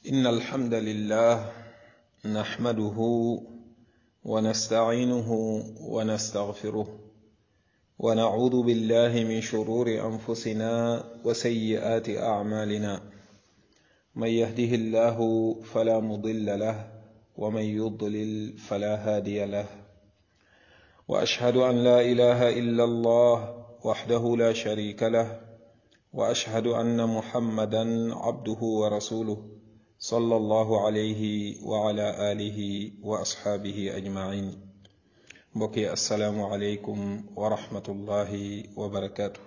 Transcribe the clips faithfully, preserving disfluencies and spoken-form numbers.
إن الحمد لله نحمده ونستعينه ونستغفره ونعوذ بالله من شرور أنفسنا وسيئات أعمالنا من يهده الله فلا مضل له ومن يضلل فلا هادي له وأشهد أن لا إله إلا الله وحده لا شريك له وأشهد أن محمدا عبده ورسوله صلى الله عليه وعلى آله وأصحابه أجمعين بقي السلام عليكم ورحمة الله وبركاته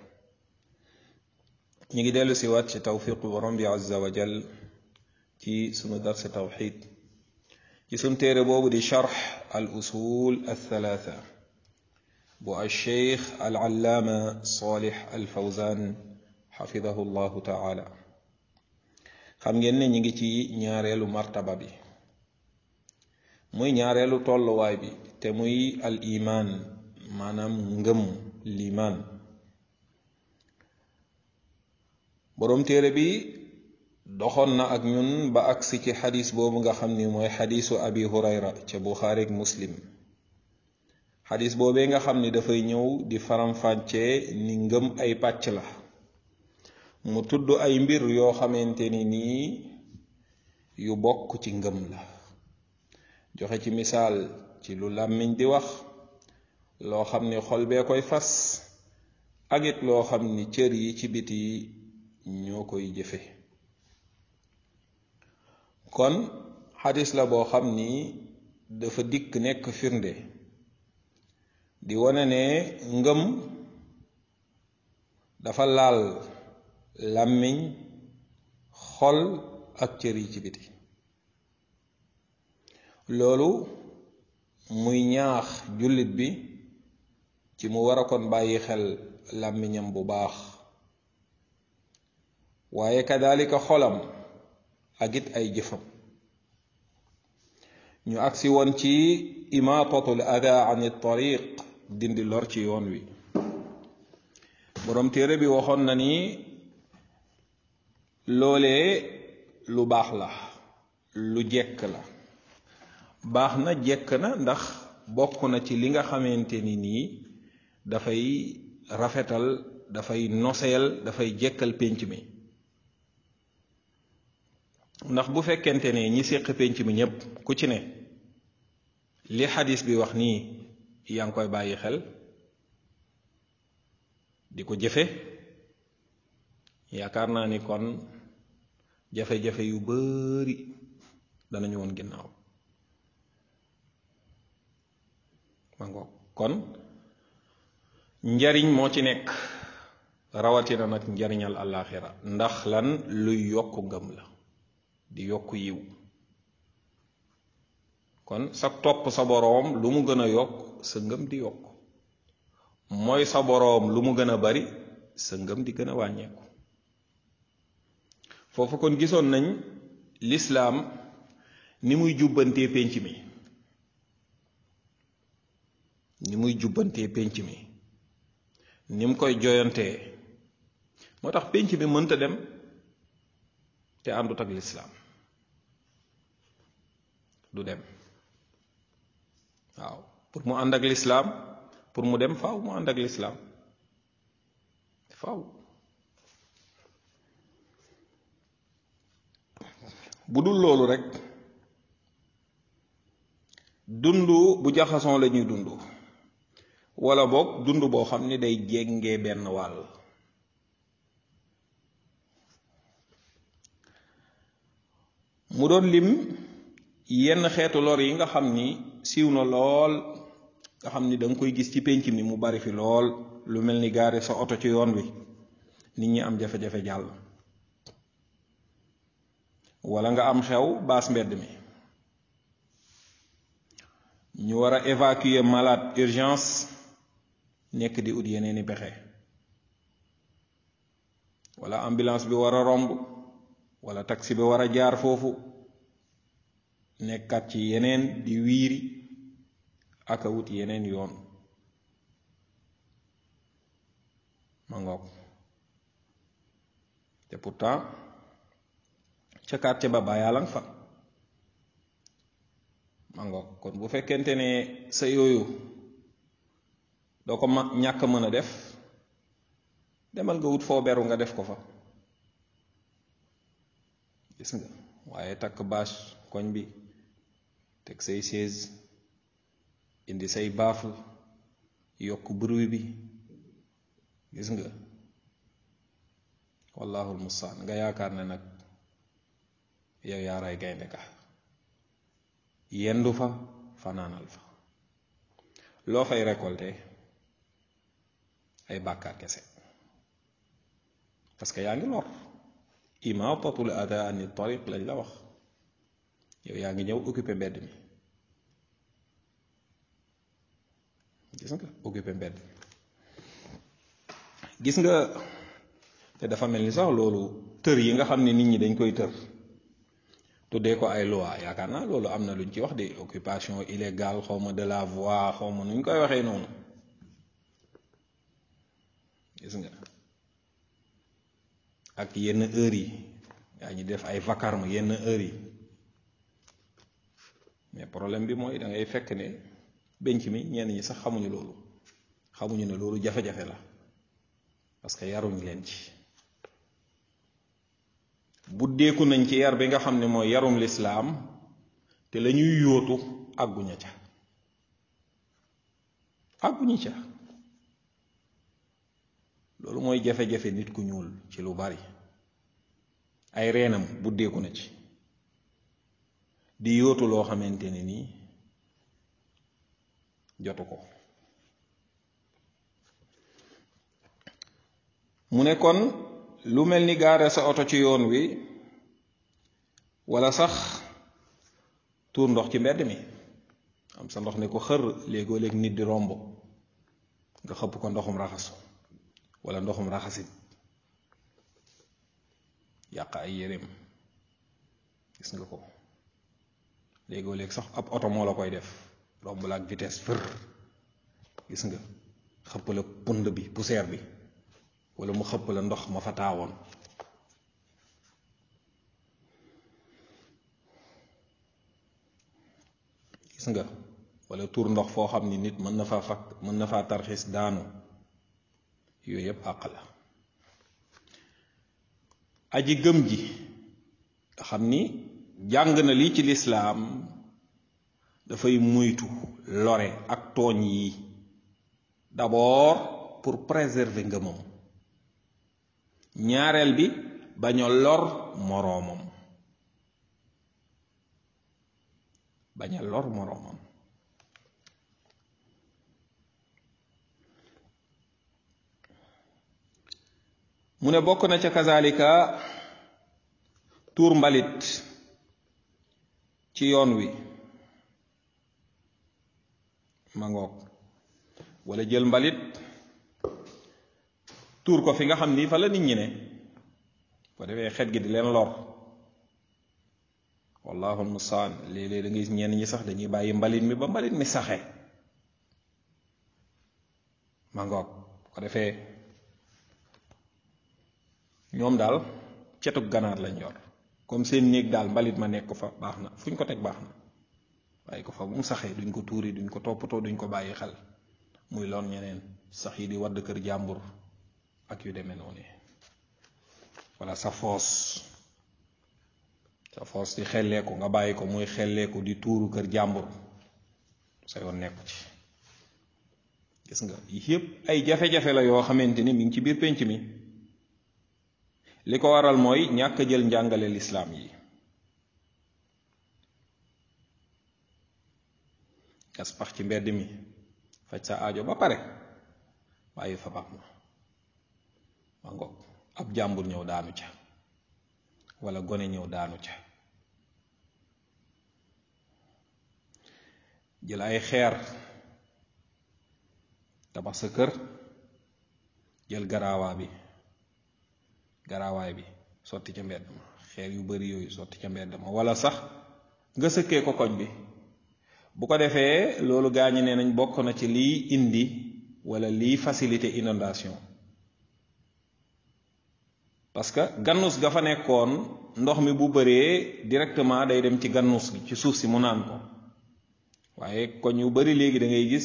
نيجي ديلو سيوات توفيق برمبي عز وجل في سنو درس توحيد في سن تيري بوبو دي شرح الأصول الثلاثة بو الشيخ العلامة صالح الفوزان حفظه الله تعالى xam ngeen ne ñi ngi ci ñaareelu martaba bi muy ñaareelu tolluwaay bi te muy al iman maanaam ngëm liman boroom téere bi doxoon na ak ñun ba agsi ci xadis boobu nga xam ni mooy xadisu abi hurayra ca buxaari ak muslim xadis boobee nga xam ni dafay ñëw di faram-fàccee ni ngëm ay pàcc la mu tudd ay mbir yoo xamante ni nii yu bokk ci ngëm la joxe ci misaal ci lu làmmiñ di wax loo xam ni xol bee koy fas ak it loo xam ni cër yi ci biti ñoo koy jëfe kon xadis la boo xam ni dafa dikk nekk firnde di wane ne ngëm dafa laal làmmiñ xol ak cër yi ci biti loolu muy ñaax jullit bi ci mu war a kon bàyyi xel làmmiñam bu baax waaye kadalika xolam ak it ay jëfam ñu agsi woon ci imaatatul ada an tariq dindi lor ci yoon wi boroom téere bi waxoon na ni loolee lu baax la lu jekk la baax na jekk na ndax bokk na ci li nga xamante ni nii dafay rafetal dafay noseel dafay jekkal pénc mi ndax bu fekkente ne ñi séq pénc mi ñépp ku ci ne li xadis bi wax nii yaa ngi koy bàyyi xel di ko jëfe yaakaar naa ni kon jafe-jafe yu bari danañu woon ginnaaw ma ngoog kon njariñ moo ci nekk rawatina nag njariñal àllaaxira ndax lan luy yokk ngëm la di yokk yiw kon sa topp sa boroom lu mu gën a yokk sa ngëm di yokk mooy sa boroom lu mu gën a bari sa ngëm di gën a wàññeeku foofu kon gisoon nañ lislaam ni muy jubbantee pénc mi ni muy jubbantee pénc mi ni mu koy joyantee moo tax pénc mi mënta dem te àndut ak lislaam du dem waaw pour mu ànd ak lislaam pour mu dem faaw mu ànd ak lislaam faaw bu dul loolu rek dund bu jaxasoo la ñuy dund wala boog dund boo xam ni day jéngee benn wàll mu doon lim yenn xeetu lor yi nga xam ni siiw na lool nga xam ni danga koy gis ci pénc mi mu bari fi lool lu mel ni gaare sa oto ci yoon wi nit ñi am jafe-jafe jàll wala nga am xew baas mbedd mi ñu war a évacuer malade urgence nekk di ut yeneeni pexe wala ambulance bi war a romb wala taxi bi war a jaar foofu nekkat ci yeneen di wiiri ak a wut yeneen yoon ma ngoog te pourtant ca quartier ba bàyyaalang fa ma ngoog kon bu fekkente ne sa yooyu doo ko ma ñàkk mën a def demal nga wut foo beru nga def ko fa gis nga waaye takk bâche koñ bi teg say chaise indi say baaful yokk bruit bi gis nga wallahul mustaan nga yaakaar ne nag yow yaa ray gaynde ka yendu fa fanaanal fa loo fay récolté ay bàkkaar kese parce que yaa ngi lor imaatatul ada ani tariq lañ la wax yow yaa ngi ñëw occupé mbedd mi gis nga occupé mbedd mi gis nga te dafa mel ni sax loolu tër yi nga xam ne nit ñi dañ koy tër tuddee ko ay loi yaakaar naa loolu am na luñ ci wax de occupation illégale xawma de la voie xawma nuñ koy waxee noonu gis nga ak yenn heures yi yaa ñu def ay vacarme yenn heures yi mais problème bi mooy da ngay fekk ne benc mi ñenn ñi sax xamuñu loolu xamuñu ne loolu jafe-jafe la parce que yaruñ leen ci buddeeku nañ ci yar bi nga xam ne mooy yarum lislaam te la ñuy yóotu àgguña ca àgguñu ca loolu mooy jafe-jafe nit ku ñuul ci lu bari ay reenam buddeeku na ci di yóotu loo xamante ne nii jotu ko mu ne kon lu mel ni gaare sa oto ci yoon wi wala sax tuur ndox ci mbedd mi am sa ndox ne ko xër léegoo léeg nit di romb nga xëpp ko ndoxum raxasu wala ndoxum raxasit yàq ay yéreem gis nga ko léegoo léeg sax ab oto moo la koy def romb la ak vitesse fër gis nga xëpp la pund bi poussière bi wala mu xëpp la ndox ma fa taawoon gis nga wala tuur ndox foo xam ni nit mën na faa fakk mën na faa tarxis daanu yooyu yëpp àq la aji gëm ji nga xam ni jàng na lii ci lislaam dafay muytu lore ak tooñ yi d'abord pour préserver ngëmam ñaareel bi bañ a lor moroomam bañ a lor moroomam mu ne bokk na ca kazalika tuur mbalit ci yoon wi ma ngoog wala jël mbalit tuur ko fi nga xam ni fa la nit ñi ne ko defee xet gi di leen lor wallahu almustaan léeg-léeg da ngay gis ñenn ñi sax dañuy bàyyi mbalit mi ba mbalit mi saxe ma ngoog ko defee ñoom daal cetug ganaar lañ yor comme seen néeg daal mbalit ma nekk fa baax na fu ñu ko teg baax na bàyyi ko fa bu mu saxee duñ ko tuuri duñ ko toppatoo duñ ko bàyyi xel muy loon ñeneen sax yi di wadd kër jàmbur ak yu demee noonu wala sa foos sa foos di xelleeku nga bàyyi ko muy xelleeku di tuuru kër jàmbur sa yoon nekku ci gis nga yépp ay jafe-jafe la yoo xamante ni mi ngi ci biir pénc mi li ko waral mooy ñàkk jël njàngale lislaam yi gas pax ci mbedd mi faj sa aajo ba pare bàyyi fa baax na ma ngoog ab jàmbur ñëw daanu ca wala gone ñëw daanu ca jël ay xeer tabax sa kër jël garaawaa bi garaawaay bi sotti ca mbedd ma xeer yu bari yooyu sotti ca mbedd ma wala sax nga sëkkee ko koñ bi bu ko defee loolu gaañi nee nañ bokk na ci liy indi wala liy facilité inondation parce que gannus ga fa nekkoon ndox mi bu bëree directement day dem ci gannus gi ci suuf si mu naan ko waaye koñ yu bari léegi da ngay gis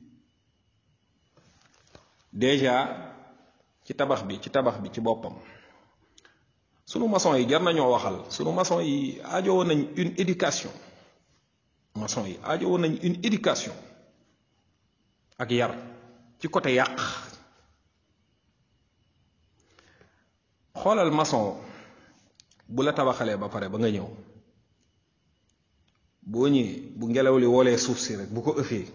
déjà ci tabax bi ci tabax bi ci boppam sunu maçon yi jar nañoo waxal sunu maçon yi aajowoo nañ une éducation maçon yi aajowoo nañ une éducation ak yar ci côté yàq xoolal maçon bu la tabaxalee ba pare ba nga ñëw boo ñëwee bu ngelaw li woolee suuf si rek bu ko ëffee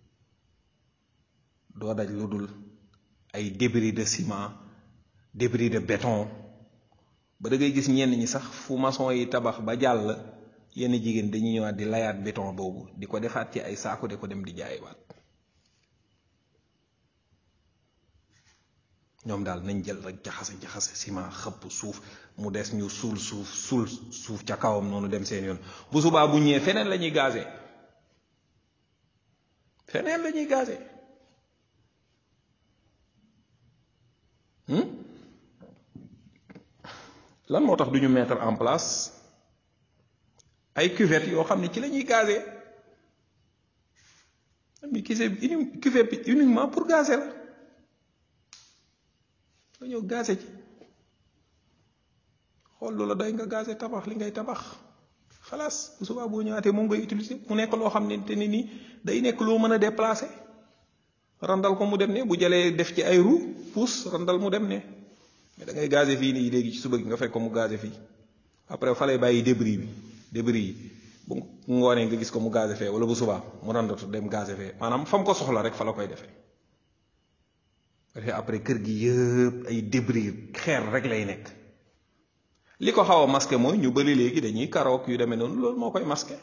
doo daj lu dul ay débris de ciment débris de béton ba da ngay gis ñenn ñi sax fu maçon yi tabax ba jàll yenn jigéen dañuy ñëwaat di layaat béton boobu di ko defaat ci ay saako de ko dem di jaayiwaat ñoom daal nañ jël rek jaxase jaxase ciment xëpp suuf mu des ñu suul suuf suul suuf ca kawam noonu dem seen yoon bu subaa bu ñëwee feneen la ñuy gazé feneen la ñuy gazé lan moo tax du ñu mettre en place ay cuvettes yoo xam ne ci la ñuy gazé mi kise cuvette uniquement pour gazé la nga ñëw gazé ci xool lu la doy nga gazé tabax li ngay tabax xalaas bu subaa boo ñëwaatee moom ngay utiliser mu nekk loo xam ne te ni nii day nekk loo mën a déplacer randal ko mu dem ne bu jëlee def ci ay roue pousse randal mu dem ne mais da ngay gazé fii nii léegi ci suba gi nga fekk ko mu gazé fii après fa lay bàyyi débris bi débris yi bu ngoonee nga gis ko mu gazé fee wala bu subaa mu randatu dem gazé fee maanaam fa mu ko soxla rek fa la koy defee après kër gi yëpp ay débris xeer rek lay nekk li ko xaw a masqué mooy ñu bëri léegi dañuy karook yu demee noonu loolu moo koy masqué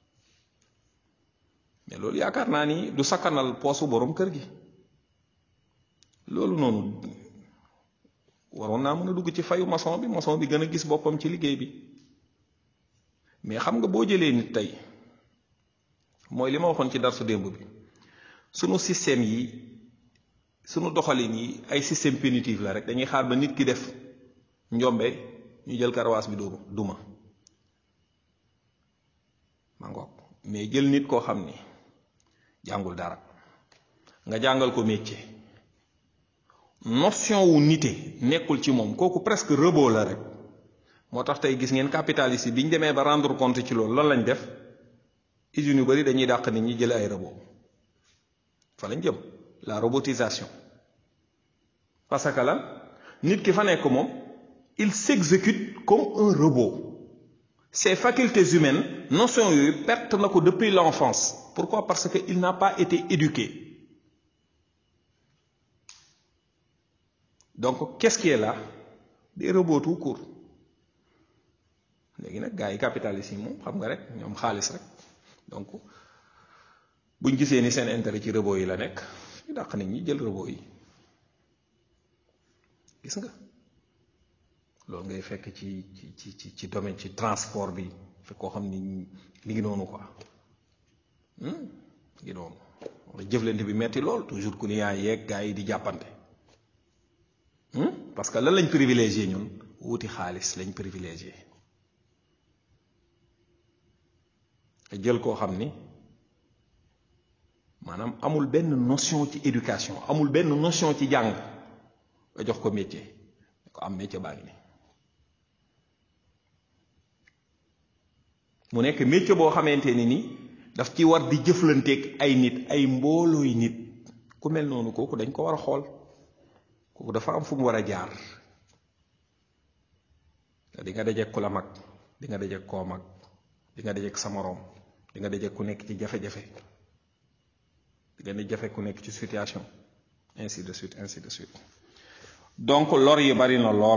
mais loolu yaakaar naa ni du sakkanal poosu borom kër gi loolu noonu waroon naa mën a dugg ci fayu maçon bi maçon bi gën a gis boppam ci liggéey bi mais xam nga boo jëlee nit tey mooy li ma waxoon ci darsu démb bi sunu système yi sunu doxalin yi ay système punitif la rek dañuy xaar ba nit ki def njombe ñu jël karawaas bi dóoru duma ma ngoog mais jël nit koo xam ni jàngul dara nga jàngal ko métier notion wu nite nekkul ci moom kooku presque robot la rek moo tax tey gis ngeen capitaliste yi bi ñu demee ba rendre compte ci loolu lan lañ def usines yu bari dañuy dàq nit ñi jël ay robot fa lañ jëm la robotisation parce que lan nit ki fa nekk moom il s'exécute comme un robot ses facultés humaines notion yooyu perte na ko depuis l'enfance pourquoi parce que il n'a pas été éduqué donc qu'est-ce qui est là des robots tout court léegi nag gars yi capitalistes yi moom xam nga rek ñoom xaalis rek donc buñ gisee ni seen intérêt ci robot yi la nekk ñu dàq nit ñi jël robot yi gis nga loolu ngay fekk ci ci ci ci domaine ci transport bi fekk koo xam ni mi ngi noonu quoi mi ngi noonu wala jëflante bi metti lool toujours ku ni yaa yeeg gars yi di jàppante parce que lan lañ privilégié ñun wuti xaalis lañ privilégié te jël koo xam ni maanaam amul benn notion ci éducation amul benn notion ci jàng nga jox ko métier ko am métier baa ngi ni mu nekk métier boo xamante ni ni daf ci war di jëflanteeg ay nit ay mboolooy nit ku mel noonu kooku dañ ko war a xool kooku dafa am fu mu war a jaar di nga dajeeg ku la mag di nga dajeeg koo mag di nga dajeeg sa moroom di nga dajeeg ku nekk ci jafe-jafe di nga ne jafe ku nekk ci situation ainsi de suite ainsi de suite donc lor yi bari na lool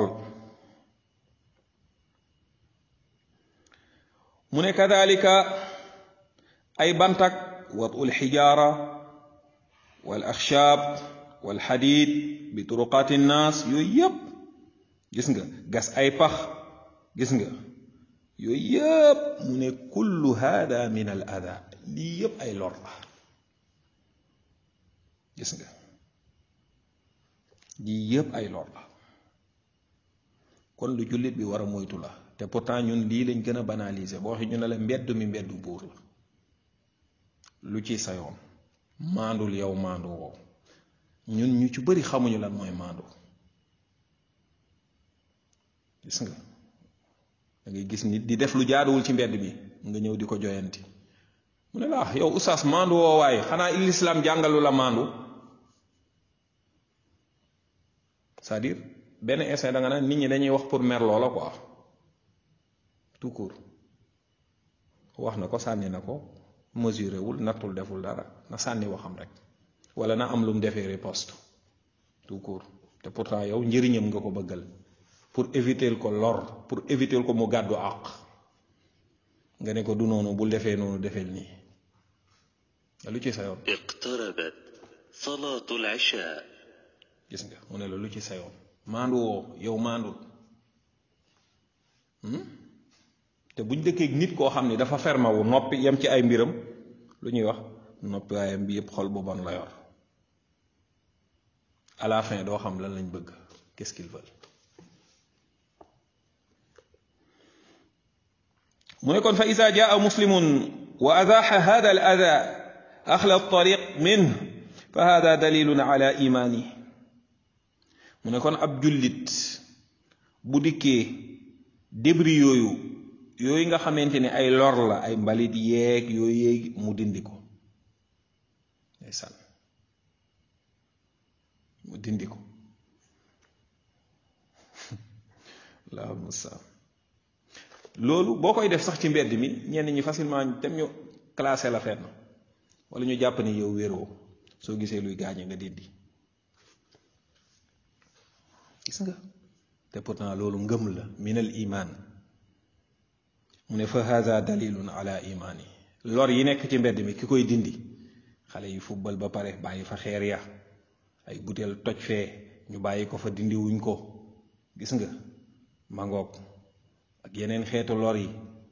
mu ne kadalika ay bantak watul xijaara wal axshaab wal xadiid bi turuqaati nnaas yooyu yëpp gis nga gas ay pax gis nga yooyu yëpp mu ne kullu hada min al ada lii yëpp ay lor la gis nga lii yëpp ay lor la kon lu jullit bi war a moytu la te pourtant ñun lii lañ gën a banaliser boo waxee ñu ne la mbedd mi mbeddu buur la lu ci sa yoon maandul yow maandu woo ñun ñu ci bëri xamuñu lan mooy maandu gis nga da ngay gis nit di def lu jaaduwul ci mbedd mi nga ñëw di ko joyanti mu ne la ah yow oustaz maandu woo waaye xanaa l'islam jàngalu la maandu c'est-à-dire benn instant da nga naan nit ñi dañuy wax pour mer loola quoi tout court wax na ko sànni na ko mesuré wul nattul deful dara na sànni waxam rek wala na am lu mu defee riposte tout court te pourtant yow njëriñam nga ko bëggal pour éviter ko lor pour éviter ko mu gàddu àq nga ne ko du noonu bul defee noonu defeel nii lu ci sa yoon iqtarabat salaatul isha gis nga mu ne la lu ci sa yoon maandu woo yow maandul te buñ dëkkee nit koo xam ni dafa ferma wu noppi yem ci ay mbiram lu ñuy wax noppi waayam bi yëpp xol bu bon la yor à la fin doo xam lan lañ bëgg qu'est-ce qu'ils veulent mu ne kon fa iza jaa muslimun wa azaxa hada al ada axla altariq minh fa hada dalilun ala imani mu ne kon ab jullit bu dikkee débris yooyu yooyu nga xamante ne ay lor la ay mbalit yeeg yooyu yeeg mu dindi ko ndeysaan mu dindi ko la musa loolu boo koy def sax ci mbedd mi ñenn ñi facilement dem ñu classé la fenn wala ñu jàpp ni yow wéroo soo gisee luy gaañe nga dindi gis nga te pourtant loolu ngëm la minal iman mu ne fa hada dalilun ala imani lor yi nekk ci mbedd mi ki koy dindi xale yi football ba pare bàyyi fa xeer ya ay butéel toj fee ñu bàyyi ko fa dindi wuñ ko gis nga mangoog ak yeneen xeetu lor yi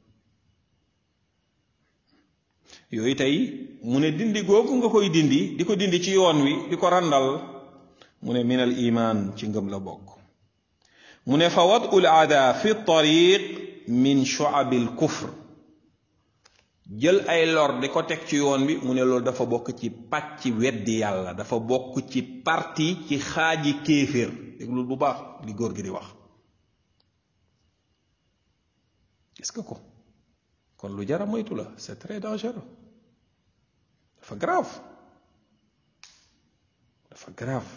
yooyu tey mu ne dindi googu nga koy dindi di ko dindi ci yoon wi di ko randal mu ne minal iman ci ngëm la bokk mu ne fa wad'ul ada fi tariq min shu'abil kufr jël ay lor di ko teg ci yoon bi mu ne loolu dafa bokk ci pàcc weddi yàlla dafa bokk ci parti ci xaaji kéeféer déglul bu baax li góor gi di wax gis nga ko kon lu jara moytu la c'est très dangereux dafa grave dafa grave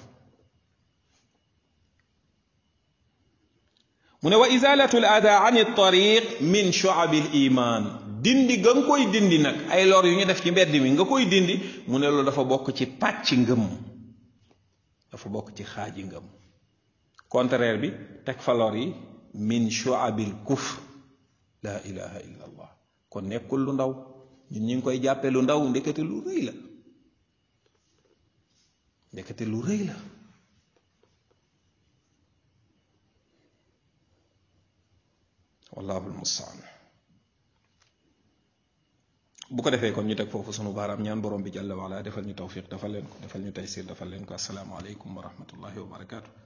mu ne wa izalatu al ada an al tariq min shu'ab al iman dindi ga nga koy dindi nag ay lor yu ñu def ci mbedd mi nga koy dindi mu ne loolu dafa bokk ci pàcc ngëm dafa bokk ci xaaji ngëm contraire bi teg fa lor yi min shu'ab al kufr la ilaha illa allah kon nekkul lu ndaw ñun ñu ngi koy jàppee lu ndaw ndekete lu rëy la ndekete lu rëy la wallahu almustaan bu ko defee kon ñu teg foofu sunu baaraam ñaan borom bi jàlla wala defal ñu tawfiq defal leen ko defal ñu taysir defal leen ko assalaamu aleykum wa rahmatullahi wa barakaatu